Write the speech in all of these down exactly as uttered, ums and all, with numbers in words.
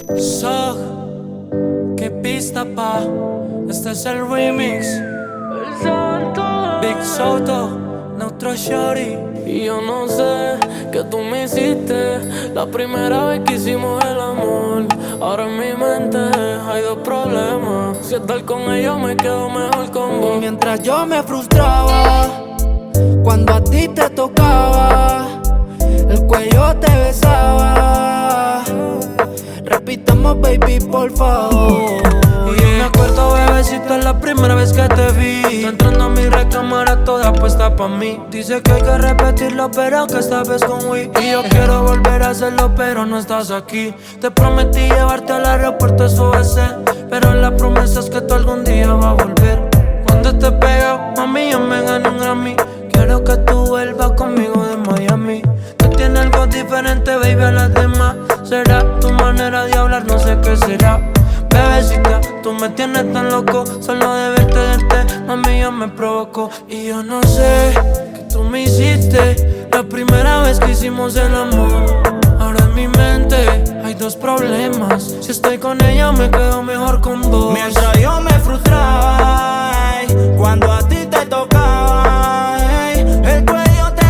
So, qué pista pa, este es el remix. El santo Big Soto, Neutro Shorty. Y yo no sé qué tú me hiciste la primera vez que hicimos el amor. Ahora en mi mente hay dos problemas: si estar con ella me quedo mejor con vos. Y mientras yo me frustraba cuando a ti te tocaba, el cuello te besaba. Repitamos, baby, por favor. Y yo me acuerdo, bebecito, la primera vez que te vi. Tú entrando a mi recámara toda puesta pa' mí. Dice que hay que repetirlo, pero que esta vez con Wii. Y yo quiero volver a hacerlo, pero no estás aquí. Te prometí llevarte al aeropuerto, eso va a ser, pero la promesa es que tú algún día vas a volver. Cuando estés pegado, mami, yo me gané un Grammy. Quiero que tú vuelvas conmigo de Miami. Tú tienes algo diferente, baby, a las demás. Será tu manera de hablar, no sé qué será. Bebecita, tú me tienes tan loco. Solo de verte, verte, mami, yo me provoco. Y yo no sé qué tú me hiciste la primera vez que hicimos el amor. Ahora en mi mente hay dos problemas: si estoy con ella me quedo mejor con vos. Mientras yo me frustraba, ey, cuando a ti te tocaba, ey, el cuello te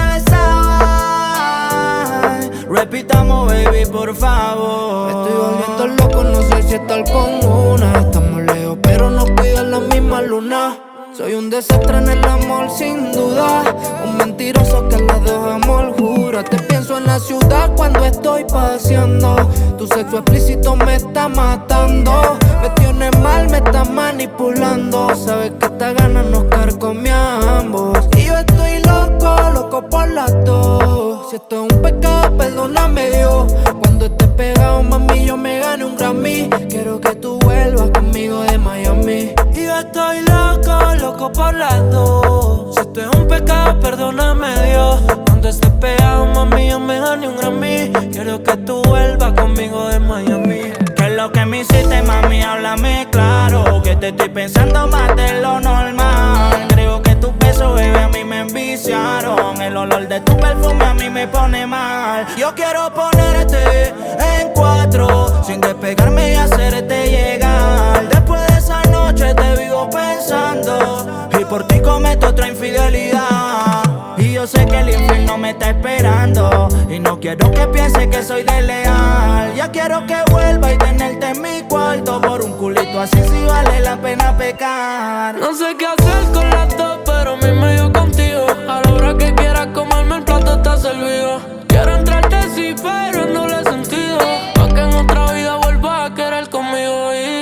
besaba, ey. Repitamos, baby, por favor. Me estoy volviendo loco, no sé si estar con una. Estamos lejos, pero nos cuidan la misma luna. Soy un desastre en el amor, sin duda. Un mentiroso que a las dos amor jura. Te pienso en la ciudad cuando estoy paseando. Tu sexo explícito me está matando. Me tienes mal, me está manipulando. Sabes que esta gana nos carcome a ambos. Y yo estoy loco, loco por las dos. Si esto es un pecado, perdóname, Dios. Cuando estés pegado, mami, yo me gane un Grammy. Quiero que tú vuelvas conmigo de Miami. Y yo estoy loco, loco por las dos. Si esto es un pecado, perdóname, Dios. Cuando estés pegado, mami, yo me gané un Grammy. Quiero que tú vuelvas conmigo de Miami. ¿Qué es lo que me hiciste, mami? Háblame claro, que te estoy pensando más de lo normal. Creo que tus besos, bebé, a mí me enviciaron. El olor de tu perfume a mí me pone mal. Yo quiero ponerte en cuatro, sin despegarme y hacerte llegar. Después de esa noche te vivo pensando, y por ti cometo otra infidelidad. Y yo sé que el infierno me está esperando, y no quiero que piense que soy desleal. Ya quiero que vuelva y tenerte en mi cuarto. Por un culito así sí vale la pena pecar. No sé qué hacer con las dos, pero a mí me dio contigo. A la hora que quieras comerme, el plato está servido. Quiero entrarte sí, pero en doble sentido, pa' que en otra vida vuelvas a querer conmigo. Y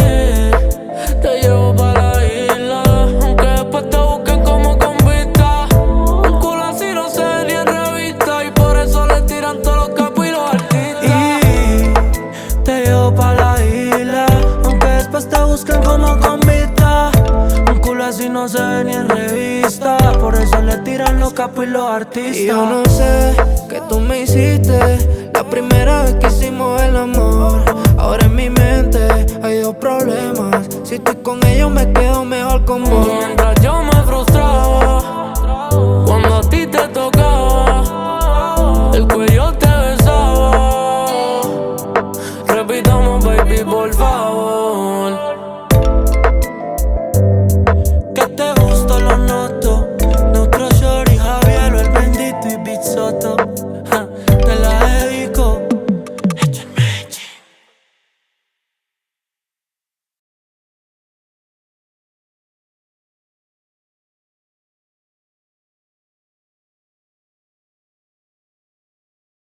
te llevo para la isla, aunque después te busquen como convicta. Un culo así no se ve ni en revista, y por eso le tiran todos los capos y los artistas. Y te llevo pa' la isla, aunque después te busquen como convicta. Un culo así no se ve ni en revista, por eso le tiran los capos y los artistas. Y yo no sé qué tú me hiciste la primera vez que hicimos el amor. Ahora en mi mente hay dos problemas: si estoy con ellos me quedo mejor con vos. Mientras yo me frustraba cuando a ti te tocaba, el cuello te besaba. Repitamos, baby, por favor.